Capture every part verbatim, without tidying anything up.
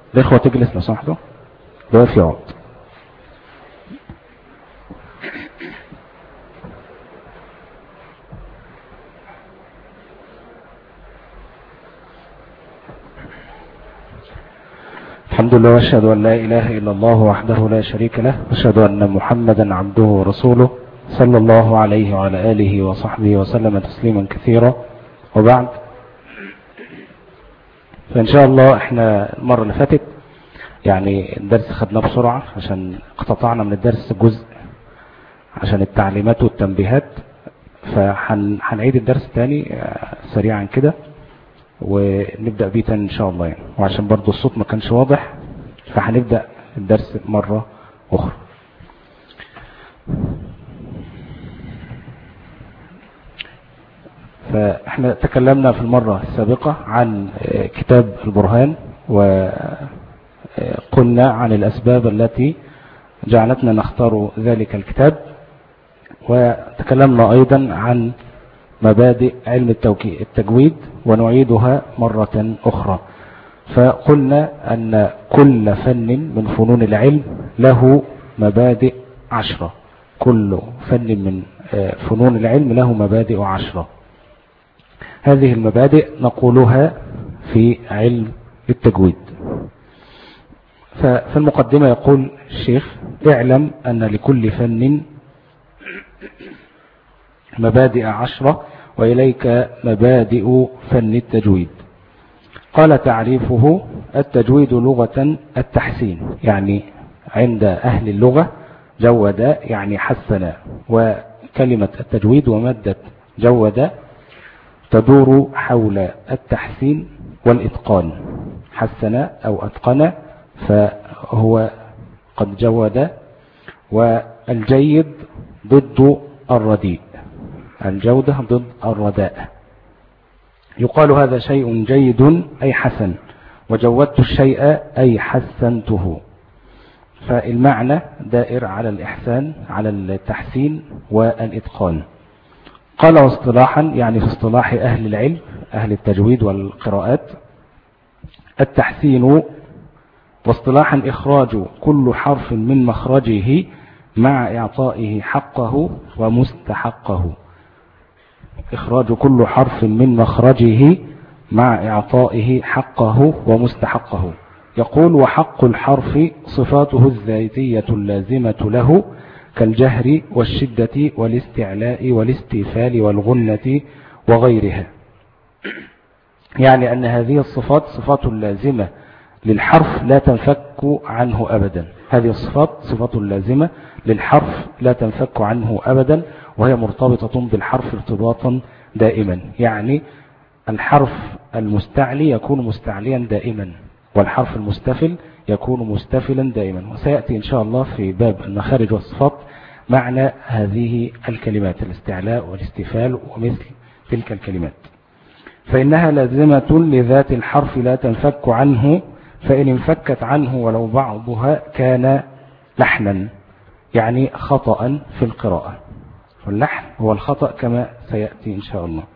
الإخوة تجلس لو سمحتوا، ده في عقد. الحمد لله واشهد ان لا اله الا الله وحده لا شريك له، واشهد ان محمدا عبده ورسوله صلى الله عليه وعلى اله وصحبه وسلم تسليما كثيرا، وبعد. فان شاء الله احنا المره اللي فاتت يعني الدرس خدناه بسرعه عشان اقتطعنا من الدرس جزء عشان التعليمات والتنبيهات، فهنعيد الدرس تاني سريعا كده ونبدأ بيه تاني ان شاء الله يعني. وعشان برضو الصوت ما كانش واضح فهنبدأ الدرس مرة اخرى. فاحنا تكلمنا في المرة السابقة عن كتاب البرهان، وقلنا عن الاسباب التي جعلتنا نختار ذلك الكتاب، وتكلمنا ايضا عن مبادئ علم التجويد ونعيدها مرة أخرى. فقلنا أن كل فن من فنون العلم له مبادئ عشرة، كل فن من فنون العلم له مبادئ عشرة. هذه المبادئ نقولها في علم التجويد. ففي المقدمة يقول الشيخ: اعلم أن لكل فن مبادئ عشرة، وإليك مبادئ فن التجويد. قال: تعريفه: التجويد لغة التحسين، يعني عند أهل اللغة جود يعني حسن، وكلمة التجويد ومادة جود تدور حول التحسين والإتقان. حسن أو أتقن فهو قد جود، والجيد ضد الرديء، الجودة ضد الرداء. يقال هذا شيء جيد أي حسن، وجودت الشيء أي حسنته. فالمعنى دائر على الإحسان، على التحسين والإتقان. قال: واصطلاحا، يعني في اصطلاح أهل العلم أهل التجويد والقراءات: التحسين واصطلاحا إخراج كل حرف من مخرجه مع إعطائه حقه ومستحقه. إخراج كل حرف من مخرجه مع إعطائه حقه ومستحقه. يقول: وحق الحرف صفاته الذاتية اللازمة له، كالجهر والشدة والاستعلاء والاستيفال والغنة وغيرها. يعني أن هذه الصفات صفات لازمة للحرف لا تنفك عنه أبدا. هذه الصفات صفات لازمة للحرف لا تنفك عنه أبدا، وهي مرتبطة بالحرف ارتباطا دائما. يعني الحرف المستعلي يكون مستعليا دائما، والحرف المستفل يكون مستفلا دائما. وسيأتي إن شاء الله في باب المخارج والصفات معنى هذه الكلمات: الاستعلاء والاستفال ومثل تلك الكلمات. فإنها لازمة لذات الحرف لا تنفك عنه، فإن انفكت عنه ولو بعضها كان لحنا، يعني خطأ في القراءة. واللحن هو الخطأ كما سيأتي إن شاء الله.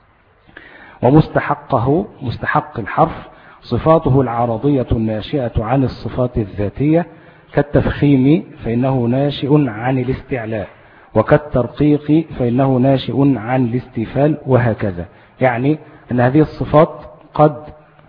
ومستحقه، مستحق الحرف، صفاته العرضية الناشئة عن الصفات الذاتية، كالتفخيم فإنه ناشئ عن الاستعلاء، وكالترقيق فإنه ناشئ عن الاستفال، وهكذا. يعني أن هذه الصفات قد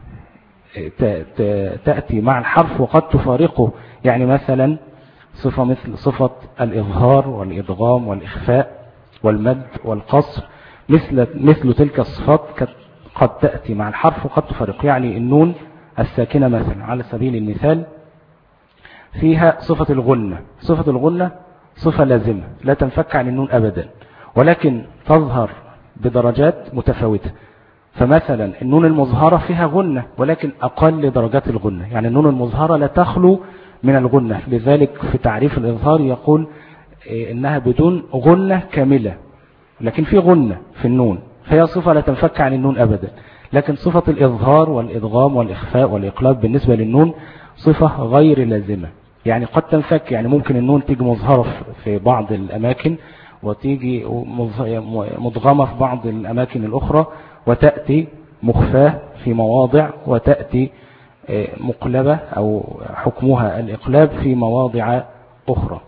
تأتي مع الحرف وقد تفارقه. يعني مثلا صفة مثل صفة الإظهار والإدغام والإخفاء والمد والقصر، مثل مثل تلك الصفات قد تأتي مع الحرف وقد تفارقه. يعني النون الساكنة مثلا على سبيل المثال فيها صفة الغنة. صفة الغنة صفة لازمة لا تنفك عن النون أبدا، ولكن تظهر بدرجات متفاوتة. فمثلا النون المظهرة فيها غنة ولكن أقل درجات الغنة، يعني النون المظهرة لا تخلو من الغنة. لذلك في تعريف الإظهار يقول إنها بدون غنة كاملة، لكن في غنة في النون، فهي صفة لا تنفك عن النون أبدا. لكن صفة الإظهار والإدغام والإخفاء والإقلاب بالنسبة للنون صفة غير لازمة، يعني قد تنفك. يعني ممكن النون تيجي مظهرة في بعض الأماكن وتيجي مضغمة في بعض الأماكن الأخرى، وتأتي مخفاة في مواضع، وتأتي مقلبة أو حكمها الإقلاب في مواضع أخرى.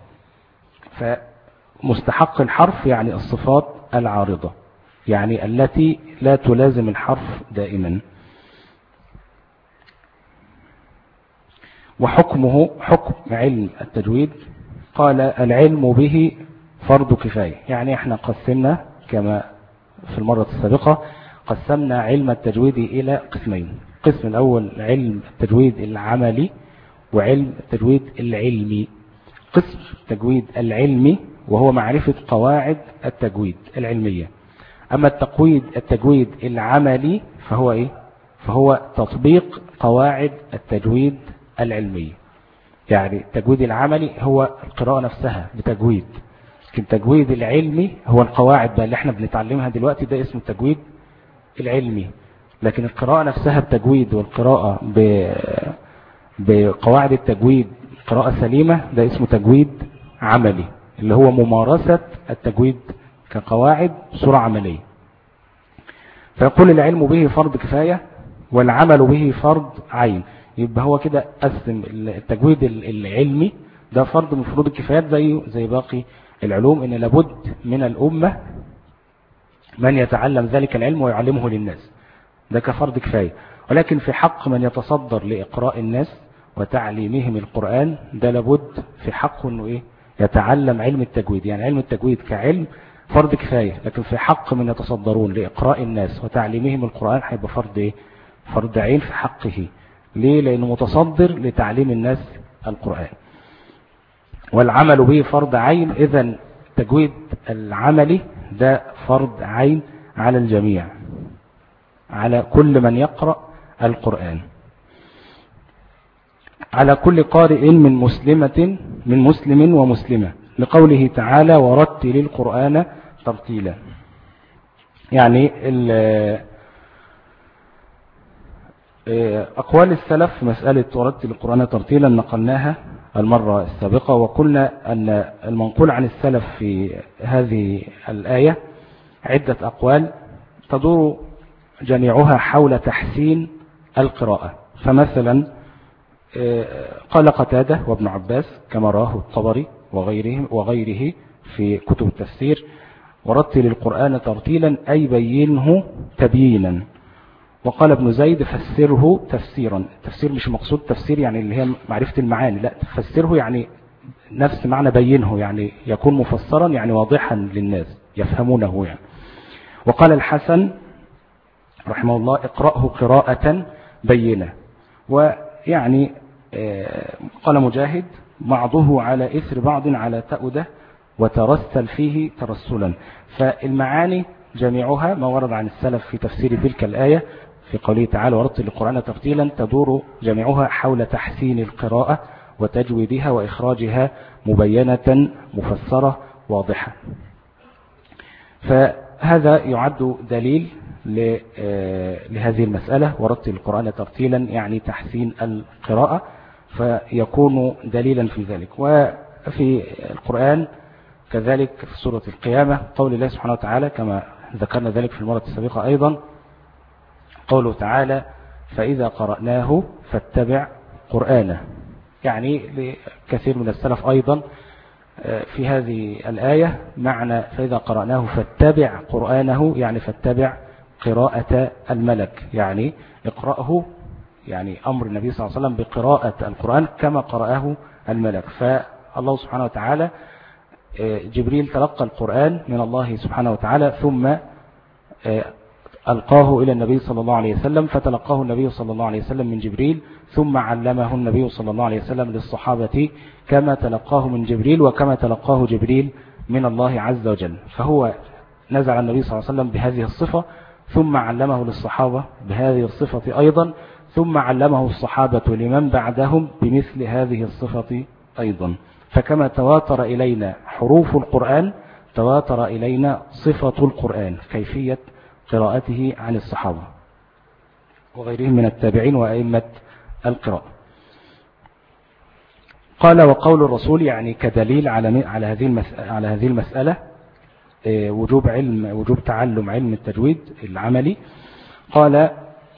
فمستحق الحرف يعني الصفات العارضة، يعني التي لا تلازم الحرف دائما. وحكمه حكم علم التجويد، قال العلم به فرض كفاية. يعني احنا قسمنا كما في المرة السابقة، قسمنا علم التجويد إلى قسمين. القسم الأول علم التجويد العملي وعلم التجويد العلمي. قسم التجويد العلمي وهو معرفة قواعد التجويد العلمية. أما التقويد التجويد العملي فهو إيه؟ فهو تطبيق قواعد التجويد العلمية. يعني التجويد العملي هو القراءة نفسها بتجويد، لكن التجويد العلمي هو القواعد بقى اللي احنا بنتعلمها دلوقتي، ده اسمه التجويد العلمي. لكن القراءة نفسها بتجويد والقراءة ب... بقواعد التجويد قراءة سليمة، ده اسمه تجويد عملي، اللي هو ممارسة التجويد كقواعد بصورة عملية. فيقول العلم به فرض كفاية والعمل به فرض عين. يبقى هو كده قسم التجويد العلمي ده فرض من فروض الكفايات زيه زي باقي العلوم، ان لابد من الأمة من يتعلم ذلك العلم ويعلمه للناس، ده كفرض كفاية. ولكن في حق من يتصدر لإقراء الناس وتعليمهم القرآن، ده لابد في حقه انه ايه؟ يتعلم علم التجويد. يعني علم التجويد كعلم فرض كفاية، لكن في حق من يتصدرون لإقراء الناس وتعليمهم القرآن هيبقى فرض ايه؟ فرض عين في حقه. ليه؟ لأنه متصدر لتعليم الناس القرآن. والعمل به فرض عين. إذن التجويد العملي ده فرض عين على الجميع، على كل من يقرأ القرآن، على كل قارئ من مسلمة من مسلم ومسلمة، لقوله تعالى ورتل القرآن ترتيلا. يعني أقوال السلف في مسألة ورتل القرآن ترتيلا نقلناها المرة السابقة، وقلنا أن المنقول عن السلف في هذه الآية عدة أقوال تدور جميعها حول تحسين القراءة. فمثلا قال قتادة وابن عباس كما راه الطبري وغيره, وغيره في كتب التفسير ورتل القرآن ترتيلا أي بينه تبيينا. وقال ابن زيد فسره تفسيرا. التفسير مش مقصود تفسير يعني اللي هي معرفة المعاني، لا، فسره يعني نفس معنى بينه، يعني يكون مفسرا يعني واضحا للناس يفهمونه يعني. وقال الحسن رحمه الله اقرأه قراءة بينة. ويعني قال مجاهد بعضه على إثر بعض على تأودة وترسل فيه ترسلا. فالمعاني جميعها ما ورد عن السلف في تفسير تلك الآية في قوله تعالى ورتل القرآن ترتيلا تدور جميعها حول تحسين القراءة وتجويدها وإخراجها مبينة مفسرة واضحة. فهذا يعد دليل لهذه المسألة ورتل القرآن ترتيلا يعني تحسين القراءة، فيكون دليلا في ذلك. وفي القرآن كذلك في سورة القيامة قول الله سبحانه وتعالى كما ذكرنا ذلك في المرة السابقة أيضا، قوله فإذا قرأناه فاتبع قرآنه. يعني لكثير من السلف أيضا في هذه الآية معنى فإذا قرأناه فاتبع قرآنه يعني فاتبع قراءة الملك، يعني اقرأه، يعني أمر النبي صلى الله عليه وسلم بقراءة القرآن كما قرأه الملك. فالله سبحانه وتعالى جبريل تلقى القرآن من الله سبحانه وتعالى ثم ألقاه إلى النبي صلى الله عليه وسلم، فتلقاه النبي صلى الله عليه وسلم من جبريل ثم علمه النبي صلى الله عليه وسلم للصحابة كما تلقاه من جبريل وكما تلقاه جبريل من الله عز وجل. فهو نزل النبي صلى الله عليه وسلم بهذه الصفة ثم علمه للصحابة بهذه الصفة أيضا، ثم علمه الصحابة لمن بعدهم بمثل هذه الصفة أيضا. فكما تواتر إلينا حروف القرآن تواتر إلينا صفة القرآن كيفية قراءته عن الصحابة وغيرهم من التابعين وأئمة القراءة. قال وقول الرسول يعني كدليل على على هذه المسألة على هذه المسألة وجوب علم وجوب تعلم علم التجويد العملي. قال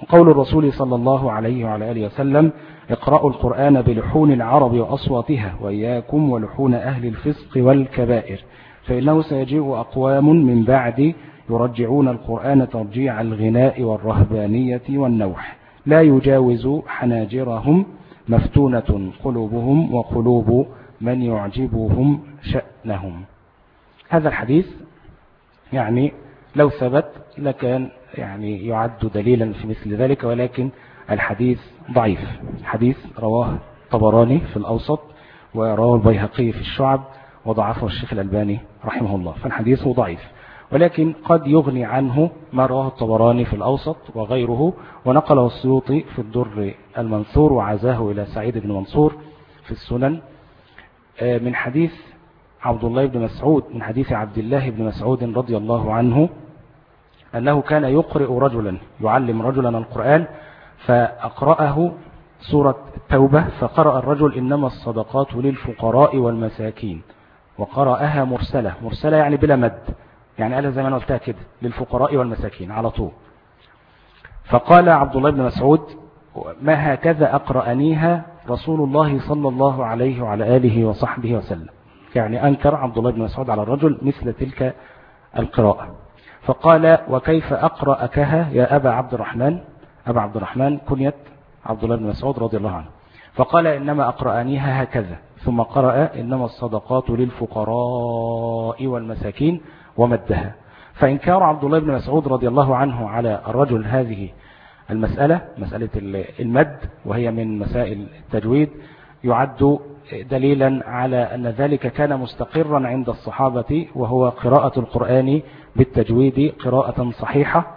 قول الرسول صلى الله عليه وعلى آله وسلم: اقرأوا القرآن بلحون العرب وأصواتها وإياكم ولحون أهل الفسق والكبائر، فإنه سيجيء أقوام من بعد يرجعون القرآن ترجيع الغناء والرهبانية والنوح، لا يجاوز حناجرهم، مفتونة قلوبهم وقلوب من يعجبهم شأنهم. هذا الحديث يعني لو ثبت لكان يعني يعد دليلا في مثل ذلك، ولكن الحديث ضعيف. الحديث رواه طبراني في الأوسط، ورواه البيهقي في الشعب، وضعفه الشيخ الألباني رحمه الله، فالحديث ضعيف، ولكن قد يغني عنه ما رواه الطبراني في الأوسط وغيره، ونقله السيوطي في الدر المنثور وعزاه إلى سعيد بن منصور في السنن من حديث عبد الله بن مسعود، من حديث عبد الله بن مسعود رضي الله عنه أنه كان يقرئ رجلا، يعلم رجلا القرآن، فأقرأه سورة التوبة، فقرأ الرجل: إنما الصدقات للفقراء والمساكين، وقرأها مرسلة، مرسلة يعني بلا مد، يعني قالها زي ما أنا قلتها كده، للفقراء والمساكين على طول. فقال عبد الله بن مسعود: ما هكذا أقرأنيها رسول الله صلى الله عليه وعلى آله وصحبه وسلم، يعني أنكر عبد الله بن مسعود على الرجل مثل تلك القراءة. فقال: وكيف أقرأكها يا أبا عبد الرحمن؟ أبا عبد الرحمن كنية عبد الله بن مسعود رضي الله عنه. فقال: إنما أقرأنيها هكذا، ثم قرأ: إنما الصدقات للفقراء والمساكين، ومدها. فإنكار عبد الله بن مسعود رضي الله عنه على الرجل هذه المسألة، مسألة المد، وهي من مسائل التجويد، يعد دليلا على أن ذلك كان مستقرا عند الصحابة، وهو قراءة القرآن بالتجويد قراءة صحيحة،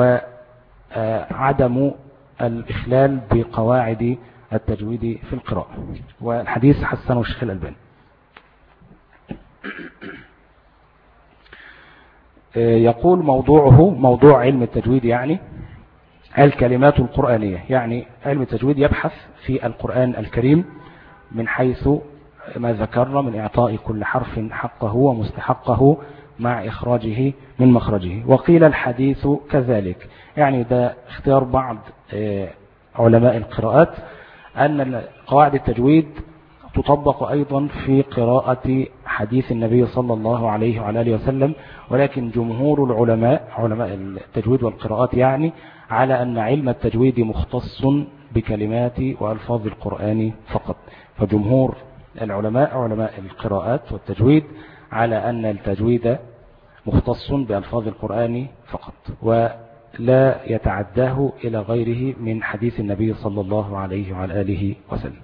وعدم الإخلال بقواعد التجويد في القراءة. والحديث حسنه الشيخ الألباني. يقول: موضوعه، موضوع علم التجويد يعني الكلمات القرآنية، يعني علم التجويد يبحث في القرآن الكريم من حيث ما ذكرنا من إعطاء كل حرف حقه ومستحقه مع إخراجه من مخرجه. وقيل الحديث كذلك، يعني ده اختيار بعض علماء القراءات أن قواعد التجويد تطبق أيضا في قراءة حديث النبي صلى الله عليه وعلى آله وسلم، ولكن جمهور العلماء، علماء التجويد والقراءات، يعني على أن علم التجويد مختص بكلمات وألفاظ القرآن فقط. فجمهور العلماء، علماء القراءات والتجويد، على أن التجويد مختص بألفاظ القرآن فقط، ولا يتعداه إلى غيره من حديث النبي صلى الله عليه وعلى آله وسلم.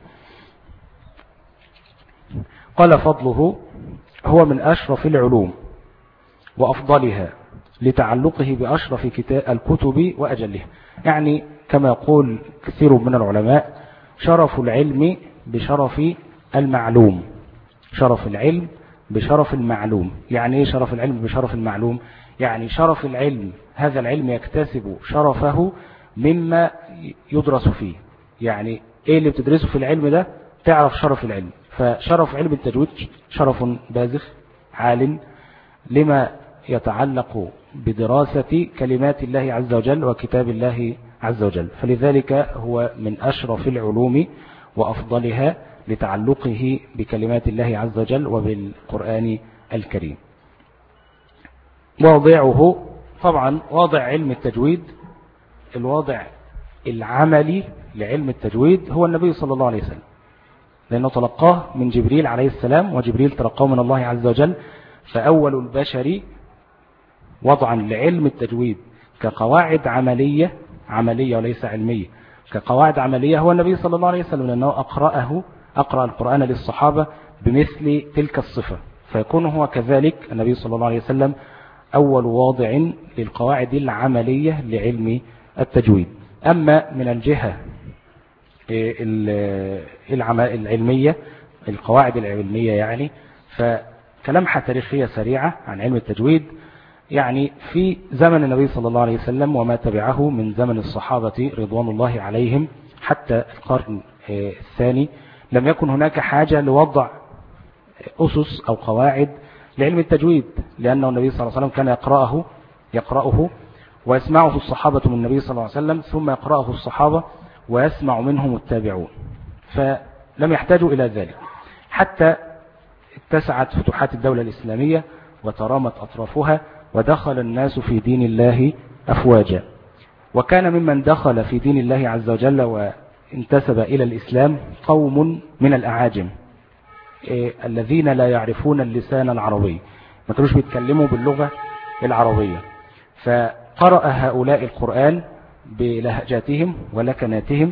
قال: فضله هو من أشرف العلوم وأفضلها لتعلقه بأشرف الكتب وأجلها، يعني كما يقول كثير من العلماء: شرف العلم بشرف المعلوم، شرف العلم بشرف المعلوم. يعني ايه شرف العلم بشرف المعلوم؟ يعني شرف العلم، هذا العلم يكتسب شرفه مما يدرس فيه، يعني ايه اللي بتدرسه في العلم ده تعرف شرف العلم. فشرف علم التجويد شرف بازخ عال لما يتعلق بدراسة كلمات الله عز وجل وكتاب الله عز وجل، فلذلك هو من أشرف العلوم وأفضلها لتعلقه بكلمات الله عز وجل وبالقرآن الكريم. واضعه، طبعا واضع علم التجويد، الواضع العملي لعلم التجويد هو النبي صلى الله عليه وسلم، لأنه تلقاه من جبريل عليه السلام، وجبريل تلقاه من الله عز وجل. فأول البشر وضعا لعلم التجويد كقواعد عملية، عملية وليس علمية، كقواعد عملية هو النبي صلى الله عليه وسلم، لأنه أقرأه أقرأ القرآن للصحابة بمثل تلك الصفة، فيكون هو كذلك النبي صلى الله عليه وسلم أول واضع للقواعد العملية لعلم التجويد. أما من الجهة العلمية، القواعد العلمية يعني، فكلمحة تاريخية سريعة عن علم التجويد. يعني في زمن النبي صلى الله عليه وسلم وما تبعه من زمن الصحابة رضوان الله عليهم حتى القرن الثاني لم يكن هناك حاجة لوضع أسس أو قواعد لعلم التجويد، لأنه النبي صلى الله عليه وسلم كان يقرأه يقرأه ويسمعه الصحابة من النبي صلى الله عليه وسلم، ثم يقرأه الصحابة ويسمع منهم التابعون، فلم يحتاجوا إلى ذلك حتى اتسعت فتوحات الدولة الإسلامية وترامت أطرافها ودخل الناس في دين الله أفواجا. وكان ممن دخل في دين الله عز وجل وانتسب إلى الإسلام قوم من الأعاجم إيه الذين لا يعرفون اللسان العربي، ما كانوش بيتكلموا باللغة العربية، فقرأ هؤلاء القرآن بلهجاتهم ولكناتهم،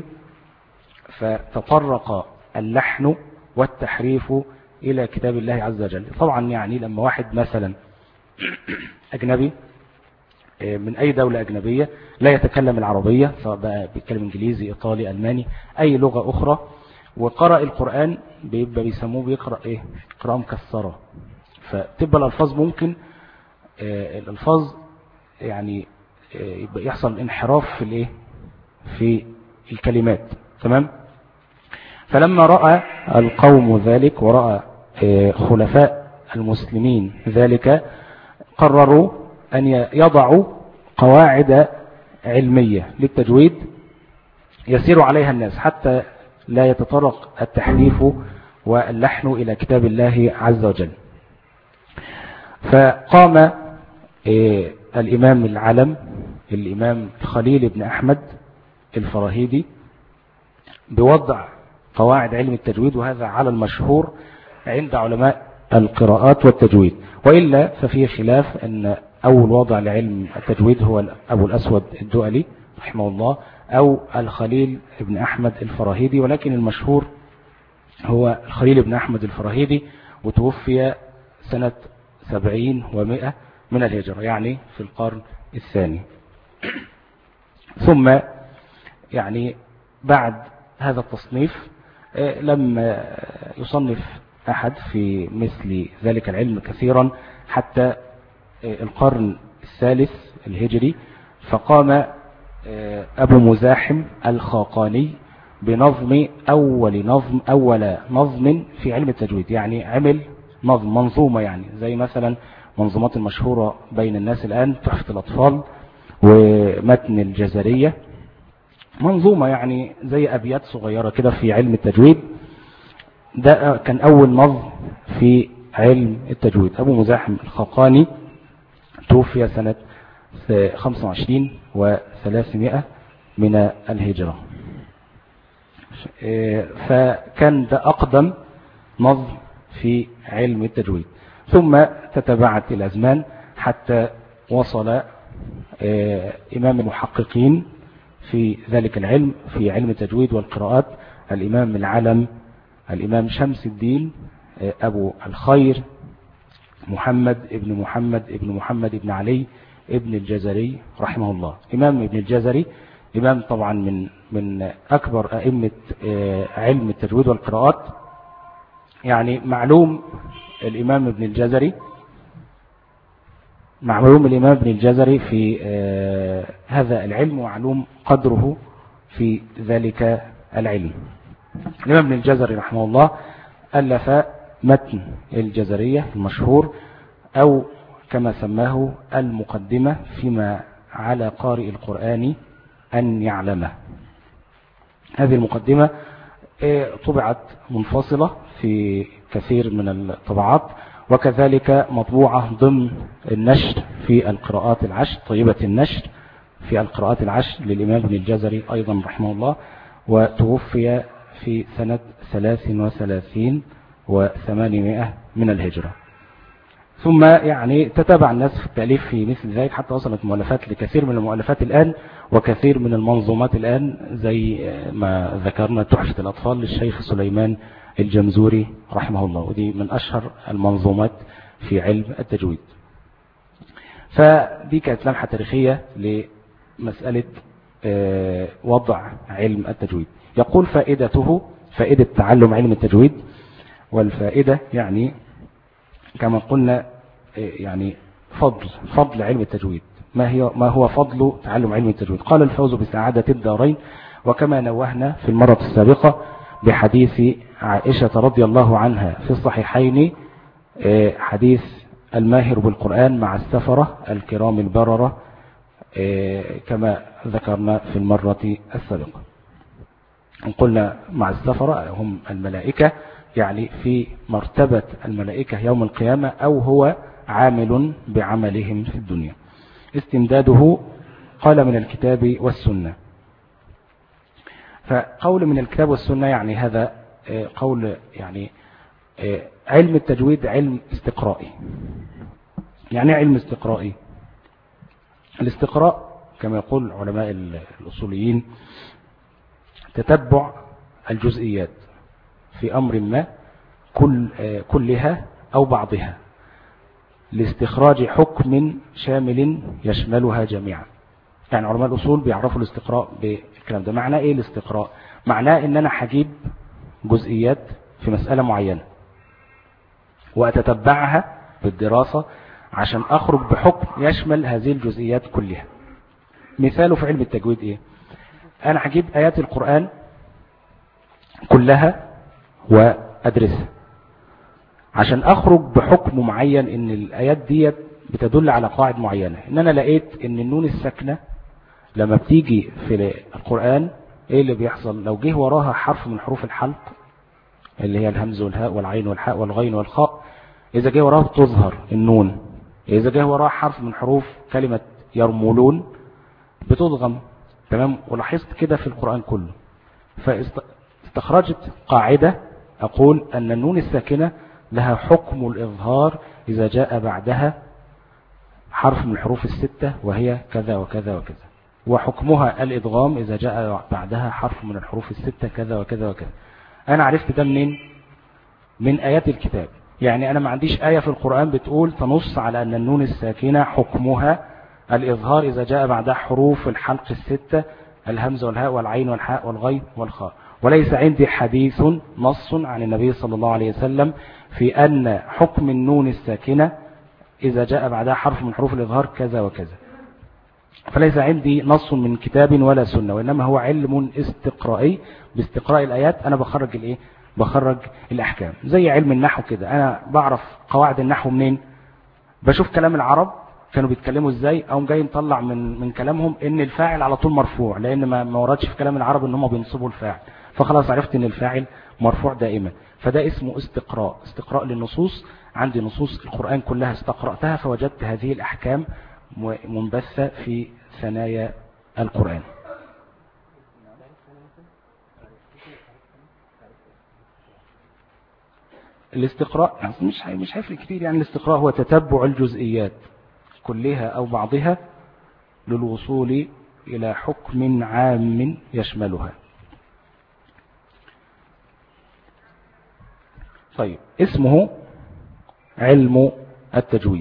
فتطرق اللحن والتحريف إلى كتاب الله عز وجل. طبعا يعني لما واحد مثلا أجنبي من أي دولة أجنبية لا يتكلم العربية، سواء بقى بيتكلم إنجليزي إيطالي ألماني أي لغة أخرى، وقرأ القرآن بيبقى بيسموه بيقرأ إيه قراءة مكسرة، فتبقى الألفاظ ممكن الألفاظ يعني يبقى يحصل انحراف في الإيه في الكلمات. تمام. فلما رأى القوم ذلك ورأى خلفاء المسلمين ذلك قرروا أن يضعوا قواعد علمية للتجويد يسير عليها الناس حتى لا يتطرق التحريف واللحن إلى كتاب الله عز وجل. فقام الإمام العلم الإمام خليل بن أحمد الفراهيدي بوضع قواعد علم التجويد، وهذا على المشهور عند علماء القراءات والتجويد، وإلا ففيه خلاف أن أول وضع لعلم التجويد هو أبو الأسود الدؤلي رحمه الله أو الخليل بن أحمد الفراهيدي، ولكن المشهور هو الخليل بن أحمد الفراهيدي، وتوفي سنة سبعين ومئة من الهجرة، يعني في القرن الثاني. ثم يعني بعد هذا التصنيف لم يصنف أحد في مثل ذلك العلم كثيرا حتى القرن الثالث الهجري، فقام أبو مزاحم الخاقاني بنظم أول نظم أول نظم في علم التجويد، يعني عمل نظم منظومة، يعني زي مثلا منظومات المشهورة بين الناس الآن تحفة الأطفال ومتن الجزرية، منظومة يعني زي أبيات صغيرة كده في علم التجويد. ده كان أول نظم في علم التجويد. أبو مزاحم الخاقاني توفي سنة خمسة وعشرين وثلاثمائة من الهجرة، فكان ده أقدم نظم في علم التجويد. ثم تتبعت الأزمان حتى وصل إمام المحققين في ذلك العلم في علم التجويد والقراءات الإمام العلم الإمام شمس الدين أبو الخير محمد ابن محمد ابن محمد ابن علي ابن الجزري رحمه الله. إمام ابن الجزري إمام طبعا من من أكبر أئمة علم التجويد والقراءات، يعني معلوم الإمام ابن الجزري معلوم الإمام ابن الجزري في هذا العلم ومعلوم قدره في ذلك العلم. الإمام ابن الجزري رحمه الله ألف متن الجزرية المشهور، أو كما سماه المقدمة فيما على قارئ القرآن أن يعلمه. هذه المقدمة طبعت منفصلة في كثير من الطبعات، وكذلك مطبوعة ضمن النشر في القراءات العشر، طيبة النشر في القراءات العشر للإمام ابن الجزري أيضا رحمه الله، وتوفي في سنة ثلاث وثلاثين وثمانمائة من الهجرة. ثم يعني تتابع الناس في التأليف في مثل ذلك حتى وصلت مؤلفات لكثير من المؤلفات الآن وكثير من المنظومات الآن، زي ما ذكرنا تحفة الأطفال للشيخ سليمان الجمزوري رحمه الله، ودي من أشهر المنظومات في علم التجويد. فدي كانت لمحة تاريخية لمسألة وضع علم التجويد. يقول فائدته فائدة تعلم علم التجويد، والفائدة يعني كما قلنا يعني فضل فضل علم التجويد. ما هي ما هو فضل تعلم علم التجويد؟ قال الفوز بسعادة الدارين، وكما نوهنا في المرة السابقة بحديث عائشة رضي الله عنها في الصحيحين، حديث الماهر بالقرآن مع السفرة الكرام البررة كما ذكرنا في المرة السابقة. قلنا مع السفرة هم الملائكة، يعني في مرتبة الملائكة يوم القيامة، أو هو عامل بعملهم في الدنيا. استمداده قال من الكتاب والسنة. فقول من الكتاب والسنة يعني هذا قول، يعني علم التجويد علم استقرائي. يعني علم استقرائي، الاستقراء كما يقول علماء الأصوليين تتبع الجزئيات في أمر ما كل كلها أو بعضها لاستخراج حكم شامل يشملها جميعا. يعني علماء الأصول بيعرفوا الاستقراء بالكلام ده. معناه إيه الاستقراء؟ معناه إن أنا هجيب جزئيات في مسألة معينة وأتتبعها بالدراسة عشان أخرج بحكم يشمل هذه الجزئيات كلها. مثاله في علم التجويد إيه؟ أنا هجيب آيات القرآن كلها وأدرسها عشان أخرج بحكم معين إن الآيات دي بتدل على قواعد معينة. إن أنا لقيت إن النون الساكنة لما بتيجي في القرآن إيه اللي بيحصل؟ لو جه وراها حرف من حروف الحلق اللي هي الهمز والهاء والعين والحاء والغين والخاء، إذا جه وراها بتظهر النون. إذا جه وراها حرف من حروف كلمة يرمولون بتضغم. تمام؟ ولاحظت كده في القرآن كله. فاستخرجت قاعدة أقول أن النون الساكنة لها حكم الإظهار إذا جاء بعدها حرف من الحروف الستة وهي كذا وكذا وكذا، وحكمها الإدغام إذا جاء بعدها حرف من الحروف الستة كذا وكذا وكذا. أنا عرفت ده منين؟ من آيات الكتاب. يعني أنا ما عنديش آية في القرآن بتقول تنص على أن النون الساكنة حكمها الإظهار إذا جاء بعدها حروف الحلق الستة الهمزة والهاء والعين والحاء والغين والخاء. وليس عندي حديث نص عن النبي صلى الله عليه وسلم في أن حكم النون الساكنة إذا جاء بعدها حرف من حروف الإظهار كذا وكذا. فليس عندي نص من كتاب ولا سنة، وإنما هو علم استقرائي. باستقراء الآيات أنا بخرج الإيه؟ بخرج الأحكام. زي علم النحو كده، أنا بعرف قواعد النحو منين؟ بشوف كلام العرب كانوا بيتكلموا ازاي، او جاي نطلع من من كلامهم ان الفاعل على طول مرفوع، لان ما ما وردش في كلام العرب ان هم بينصبوا الفاعل، فخلاص عرفت ان الفاعل مرفوع دائما. فده اسمه استقراء، استقراء للنصوص. عندي نصوص القرآن كلها استقرأتها فوجدت هذه الأحكام منبثة في ثنايا القرآن. الاستقراء مش مش هيفرق كتير. يعني الاستقراء هو تتبع الجزئيات كلها أو بعضها للوصول إلى حكم عام يشملها. طيب، اسمه علم التجويد،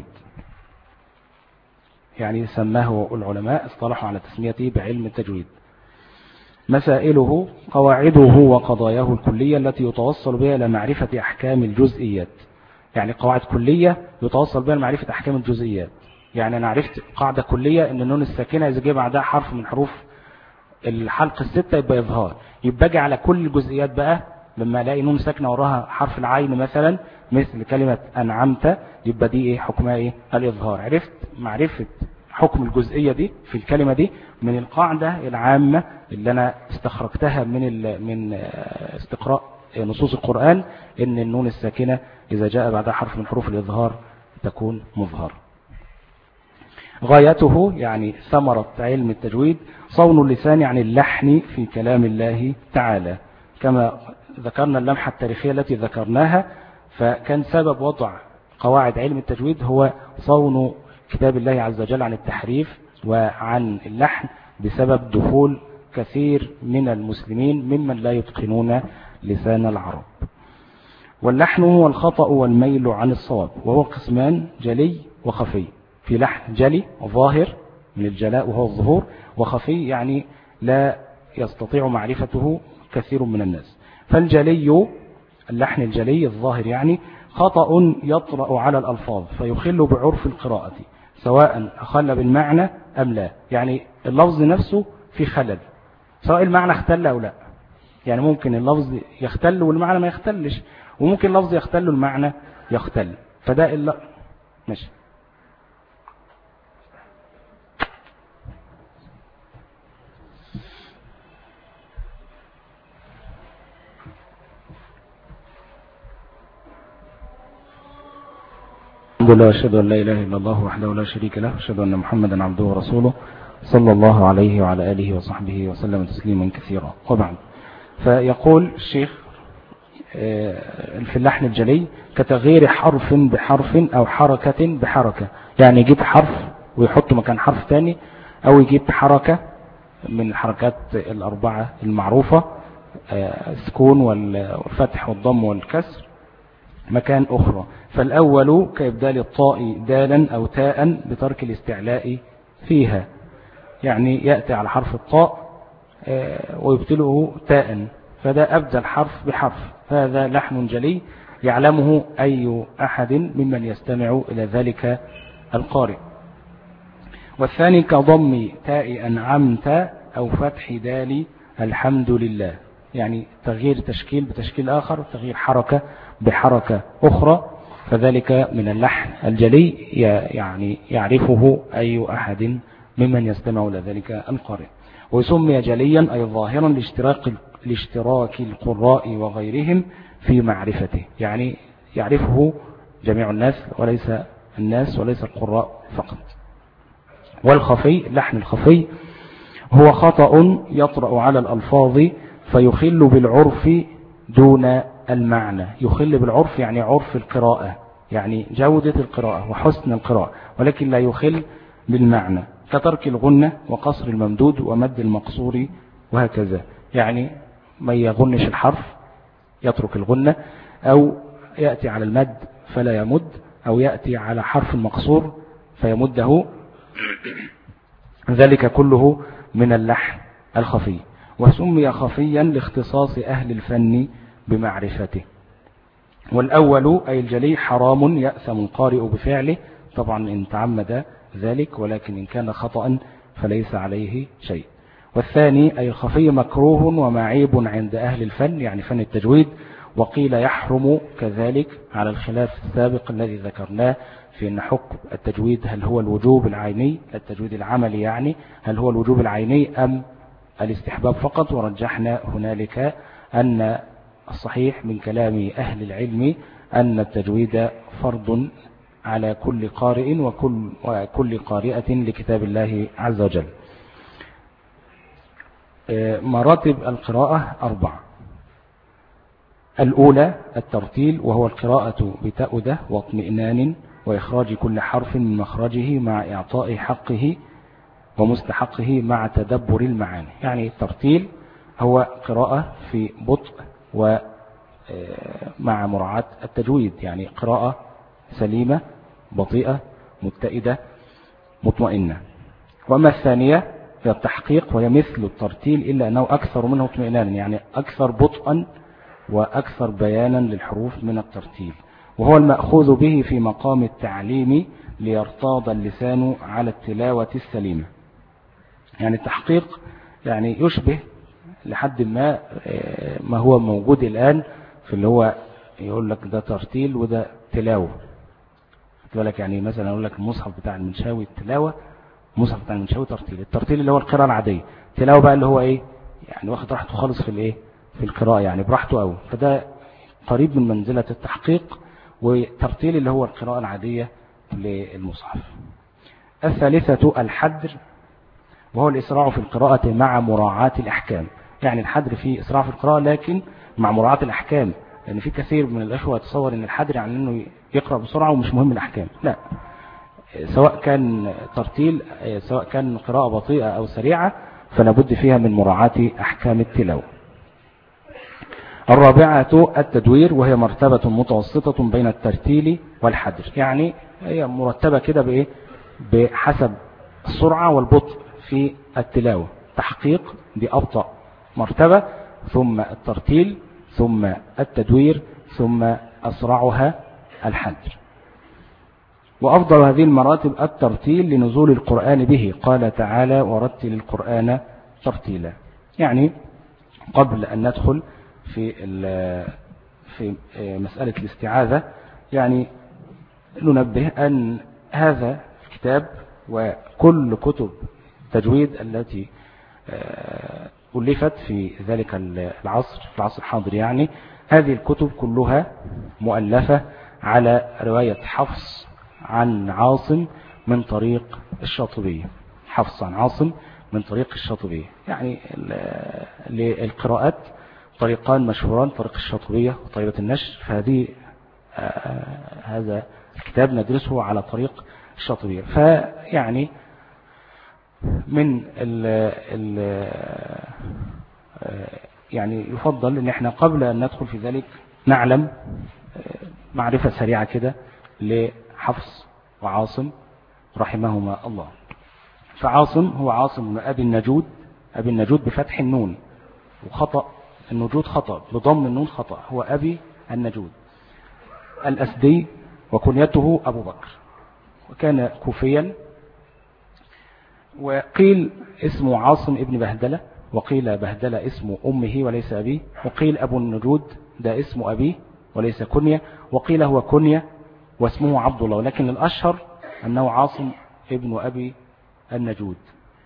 يعني سماه العلماء اصطلحوا على تسميته بعلم التجويد. مسائله قواعده وقضاياه الكلية التي يتوصل بها إلى معرفة أحكام الجزئيات. يعني قواعد كلية يتوصل بها لمعرفة أحكام الجزئيات. يعني أنا عرفت قاعدة كلية إن النون الساكنة إذا جاء بعدها حرف من حروف الحلق الستة يبقى إظهار. يبقى أجي على كل الجزئيات بقى، لما ألاقي نون ساكنة وراها حرف العين مثلا مثل كلمة أنعمت، يبقى دي إيه حكمها؟ إيه؟ الإظهار. عرفت معرفة حكم الجزئية دي في الكلمة دي من القاعدة العامة اللي أنا استخرجتها من من استقراء نصوص القرآن، إن النون الساكنة إذا جاء بعدها حرف من حروف الإظهار تكون مظهر. غايته يعني ثمرة علم التجويد صون اللسان عن اللحن في كلام الله تعالى. كما ذكرنا اللمحة التاريخية التي ذكرناها، فكان سبب وضع قواعد علم التجويد هو صون كتاب الله عز وجل عن التحريف وعن اللحن بسبب دخول كثير من المسلمين ممن لا يتقنون لسان العرب. واللحن هو الخطأ والميل عن الصواب، وهو قسمان جلي وخفي. في لحن جلي ظاهر من الجلاء وهو الظهور، وخفي يعني لا يستطيع معرفته كثير من الناس. فالجلي اللحن الجلي الظاهر يعني خطأ يطرأ على الألفاظ فيخل بعرف القراءة سواء أخل بالمعنى أم لا. يعني اللفظ نفسه في خلل سواء المعنى اختل أو لا. يعني ممكن اللفظ يختل والمعنى ما يختلش، وممكن اللفظ يختل والمعنى يختل. فده إلا ماشي. الحمد لله واشهد ان لا اله الا الله وحده لا شريك له واشهد ان محمدا عبده ورسوله صلى الله عليه وعلى اله وصحبه وسلم تسليما كثيرا. وبعد، فيقول الشيخ في اللحن الجلي كتغيير حرف بحرف او حركة بحركة، يعني يجيب حرف ويحط مكان حرف تاني، او يجيب حركة من الحركات الاربعة المعروفة، السكون والفتح والضم والكسر، مكان أخرى. فالأول كإبدال الطاء دالا أو تاء بترك الاستعلاء فيها، يعني يأتي على حرف الطاء ويبدله تاء، فده أبدل حرف بحرف. هذا لحن جلي يعلمه أي أحد ممن يستمع إلى ذلك القارئ. والثاني كضم تاء أنعمت أو فتح دال الحمد لله، يعني تغيير تشكيل بتشكيل آخر، تغيير حركة بحركة أخرى، فذلك من اللحن الجلي يعني يعرفه أي أحد ممن يستمع إلى ذلك القارئ. ويسمي جليا أي ظاهرا لاشتراك لاشتراك القراء وغيرهم في معرفته، يعني يعرفه جميع الناس وليس الناس وليس القراء فقط. والخفي، اللحن الخفي هو خطأ يطرأ على الألفاظ فيخل بالعرف دون المعنى. يخل بالعرف يعني عرف القراءة، يعني جودة القراءة وحسن القراءة، ولكن لا يخل بالمعنى، كترك الغنة وقصر الممدود ومد المقصور وهكذا. يعني ما يغنش الحرف يترك الغنة، أو يأتي على المد فلا يمد، أو يأتي على حرف المقصور فيمده، ذلك كله من اللحن الخفي. وسمي خفيا لاختصاص أهل الفن بمعرفته. والأول أي الجلي حرام يأثم القارئ بفعله، طبعا إن تعمد ذلك، ولكن إن كان خطأ فليس عليه شيء. والثاني أي الخفي مكروه ومعيب عند أهل الفن، يعني فن التجويد، وقيل يحرم كذلك على الخلاف السابق الذي ذكرناه في أن حكم التجويد هل هو الوجوب العيني، التجويد العملي يعني، هل هو الوجوب العيني أم الاستحباب فقط. ورجحنا هنالك أن الصحيح من كلام أهل العلم أن التجويد فرض على كل قارئ وكل, وكل قارئة لكتاب الله عز وجل. مراتب القراءة أربعة. الأولى الترتيل، وهو القراءة بتأدة واطمئنان وإخراج كل حرف من مخرجه مع إعطاء حقه ومستحقه مع تدبر المعاني. يعني الترتيل هو قراءة في بطء ومع مراعاة التجويد، يعني قراءة سليمة بطيئة متئدة مطمئنة. وأما الثانية هي التحقيق، وهي مثل الترتيل إلا أنه أكثر منه اطمئنانا، يعني أكثر بطئا وأكثر بيانا للحروف من الترتيل، وهو المأخوذ به في مقام التعليم ليرتاض اللسان على التلاوة السليمة. يعني التحقيق يعني يشبه لحد ما ما هو موجود الآن في اللي هو يقول لك ده ترتيل وده تلاوة. يقول لك يعني مثلا يقول لك المصحف بتاع المنشاوي التلاوة، المصحف بتاع المنشاوي ترتيل. الترتيل اللي هو القراءة العادية، التلاوة بقى اللي هو ايه، يعني واخد راحته خالص في الايه في القراءة، يعني براحته قوي، فده قريب من منزلة التحقيق. وترتيل اللي هو القراءة العادية للمصحف. الثالثة الحدر، وهو الإسراع في القراءة مع مراعاة الأحكام. يعني الحدر فيه إسراع في القراءة لكن مع مراعاة الأحكام، لأن يعني في كثير من الأخوة يتصور أن الحدر يعني أنه يقرأ بسرعة ومش مهم الأحكام. لا، سواء كان ترتيل سواء كان قراءة بطيئة أو سريعة فلا بد فيها من مراعاة أحكام التلاوة. الرابعة التدوير، وهي مرتبة متوسطة بين الترتيل والحدر، يعني هي مرتبة كده بإيه بحسب السرعة والبطء في التلاوة. تحقيق دي أبطأ مرتبة، ثم الترتيل، ثم التدوير، ثم أسرعها الحدر. وأفضل هذه المراتب الترتيل لنزول القرآن به، قال تعالى ورتل القرآن ترتيلا. يعني قبل أن ندخل في في مسألة الاستعاذة، يعني ننبه أن هذا الكتاب وكل كتب تجويد التي ألفت في ذلك العصر في العصر الحاضر، يعني هذه الكتب كلها مؤلفة على رواية حفص عن عاصم من طريق الشاطبية. حفص عن عاصم من طريق الشاطبية. يعني للقراءات طريقان مشهوران، طريق الشاطبية وطريقة النشر. فهذه هذا الكتاب ندرسه على طريق الشاطبية. فيعني من ال ال يعني يفضل ان احنا قبل ان ندخل في ذلك نعلم معرفة سريعة كده لحفص وعاصم رحمهما الله. فعاصم هو عاصم بن أبي النجود، أبي النجود بفتح النون، وخطأ النجود خطأ، بضم النون خطأ، هو أبي النجود الأسدي، وكنيته أبو بكر، وكان كوفيا. وقيل اسمه عاصم ابن بهدلة، وقيل بهدلة اسم أمه وليس أبيه، وقيل أبو النجود ده اسم أبيه وليس كنية، وقيل هو كنية واسمه عبد الله، ولكن الأشهر أنه عاصم ابن أبي النجود.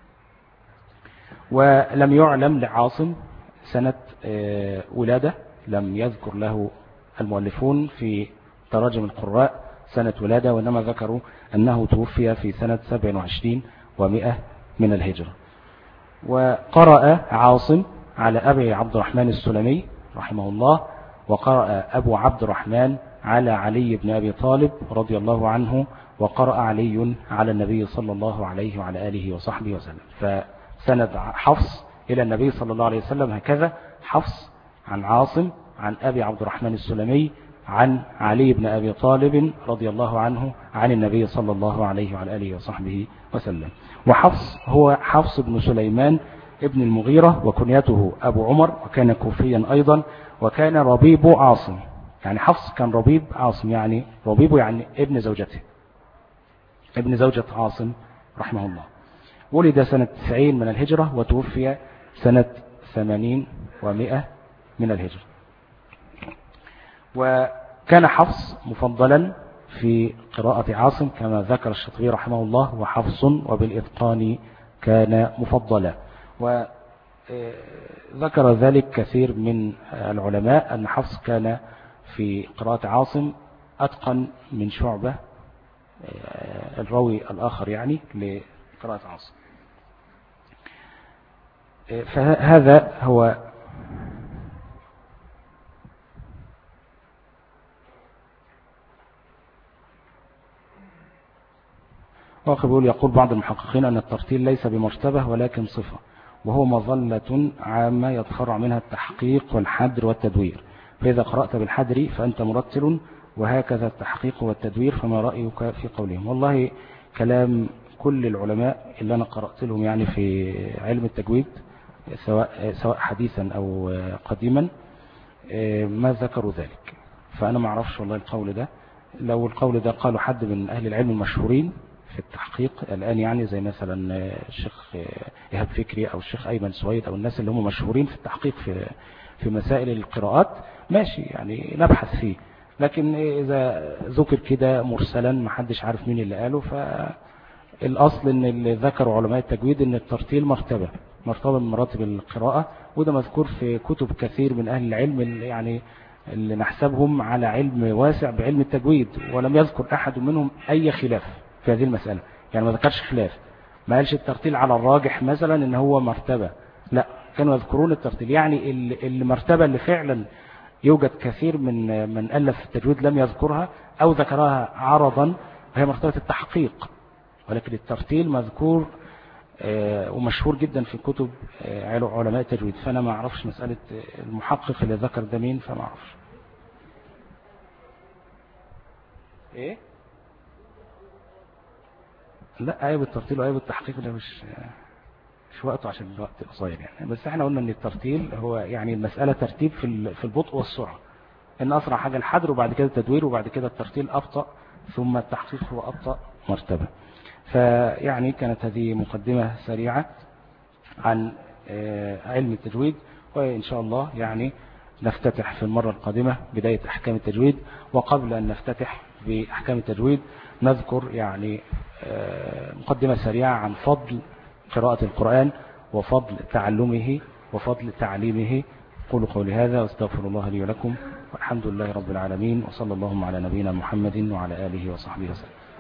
ولم يعلم لعاصم سنة ولادة، لم يذكر له المؤلفون في تراجم القراء سنة ولادة، وإنما ذكروا أنه توفي في سنة سبع وعشرين ومئة من الهجرة. وقرأ عاصم على أبي عبد الرحمن السلمي رحمه الله، وقرأ أبو عبد الرحمن على علي بن أبي طالب رضي الله عنه، وقرأ علي على النبي صلى الله عليه وعلى آله وصحبه وسلم. فسند حفص إلى النبي صلى الله عليه وسلم هكذا: حفص عن عاصم عن أبي عبد الرحمن السلمي عن علي بن أبي طالب رضي الله عنه عن النبي صلى الله عليه وعلى آله وصحبه وسلم. وحفص هو حفص بن سليمان ابن المغيرة، وكنيته أبو عمر، وكان كوفيا أيضا، وكان ربيب عاصم. يعني حفص كان ربيب عاصم، يعني ربيبه يعني ابن زوجته، ابن زوجة عاصم رحمه الله. ولد سنة تسعين من الهجرة، وتوفي سنة ثمانين ومئة من الهجرة. وكان حفص مفضلا في قراءة عاصم كما ذكر الشاطبي رحمه الله: وحفص وبالإتقان كان مفضلا. وذكر ذلك كثير من العلماء أن حفص كان في قراءة عاصم أتقن من شعبة الراوي الآخر يعني لقراءة عاصم. فهذا هو واقع. يقول بعض المحققين أن الترتيل ليس بمرتبة ولكن صفة، وهو مظلة عامة يتفرع منها التحقيق والحدر والتدوير، فإذا قرأت بالحدر فأنت مرتل، وهكذا التحقيق والتدوير. فما رأيك في قولهم؟ والله كلام كل العلماء اللي أنا قرأت لهم يعني في علم التجويد، سواء سواء حديثا أو قديما، ما ذكروا ذلك. فأنا ما أعرفش والله القول ده. لو القول ده قالوا حد من أهل العلم المشهورين في التحقيق الآن، يعني زي مثلا الشيخ إيهاب فكري أو الشيخ أيمن سويد أو الناس اللي هم مشهورين في التحقيق في في مسائل القراءات، ماشي يعني نبحث فيه. لكن إذا ذكر كده مرسلا ما حدش عارف مين اللي قاله، فالأصل إن اللي ذكروا علماء التجويد إن الترتيل مرتبة مرتبة من مراتب القراءة، وده مذكور في كتب كثير من أهل العلم اللي يعني اللي نحسبهم على علم واسع بعلم التجويد، ولم يذكر أحد منهم أي خلاف في هذه المسألة. يعني ما ذكرش خلاف، ما قالش الترتيل على الراجح مثلا إن هو مرتبة، لا، كانوا يذكرون الترتيل. يعني المرتبة اللي فعلا يوجد كثير من من ألف التجويد لم يذكرها أو ذكرها عرضا، وهي مرتبة التحقيق. ولكن الترتيل مذكور ومشهور جدا في كتب علماء التجويد. فأنا ما أعرفش مسألة المحقق اللي ذكر ده مين، فما أعرفش. إيه؟ لا، عيب الترتيل وعيب التحقيق ده مش مش وقته عشان الوقت قصير يعني. بس احنا قلنا ان الترتيل هو يعني المسألة ترتيب في في البطء والسرعة، ان اسرع حاجة الحدر، وبعد كده التدوير، وبعد كده الترتيل ابطأ، ثم التحقيق هو ابطأ مرتبة. فيعني كانت هذه مقدمة سريعة عن علم التجويد، وإن شاء الله يعني نفتتح في المرة القادمة بداية أحكام التجويد. وقبل أن نفتتح بأحكام التجويد نذكر يعني مقدمة سريعة عن فضل قراءة القرآن وفضل تعلمه وفضل تعليمه. قولوا قولي هذا واستغفر الله لي ولكم، والحمد لله رب العالمين، وصلى اللهم على نبينا محمد وعلى آله وصحبه وسلم.